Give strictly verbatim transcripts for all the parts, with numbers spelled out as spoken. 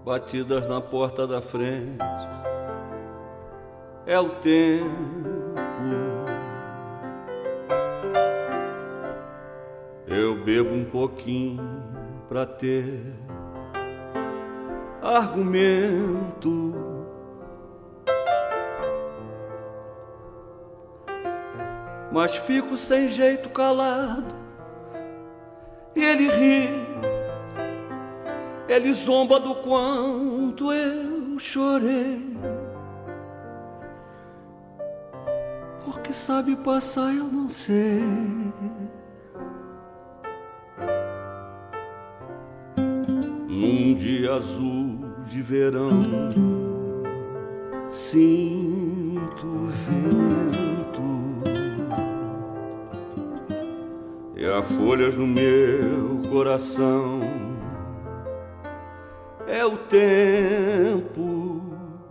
batidas na porta da frente. É o tempo. Eu bebo um pouquinho pra ter argumento. Mas fico sem jeito calado. E ele ri. Ele zomba do quanto eu chorei. Porque sabe passar eu não sei. Num dia azul de verão, sinto o vento e as folhas no meu coração. É o tempo.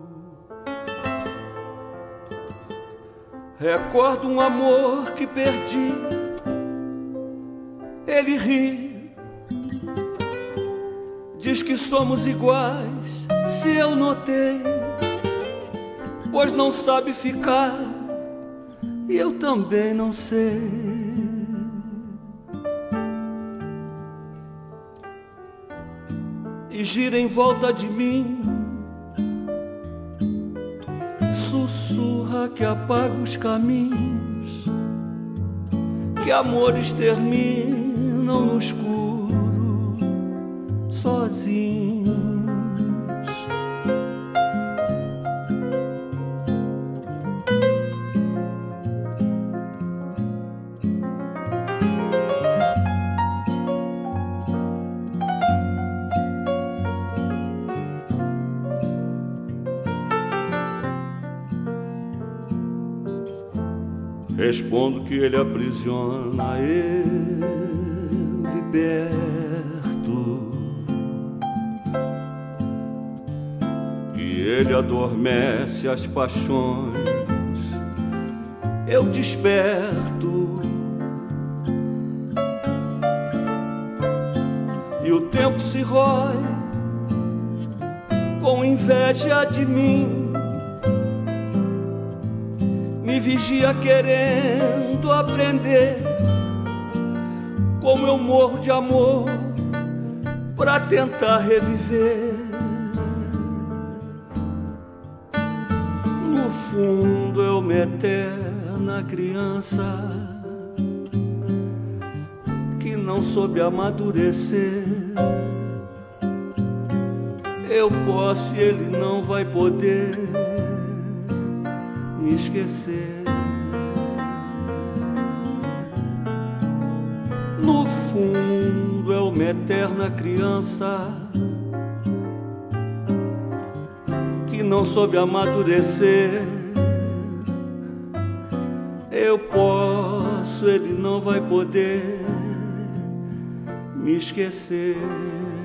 Recordo um amor que perdi. Ele ri, diz que somos iguais, se eu notei, pois não sabe ficar e eu também não sei. E gira em volta de mim, sussurra que apaga os caminhos, que amores terminam no escuro, sozinhos. Respondo que ele aprisiona, eu liberto, que ele adormece as paixões, eu desperto, e o tempo se rói com inveja de mim. Me vigia querendo aprender como eu morro de amor pra tentar reviver. No fundo eu uma eterna criança que não soube amadurecer. Eu posso e ele não vai poder me esquecer. No fundo é uma eterna criança que não soube amadurecer. Eu posso, ele não vai poder me esquecer.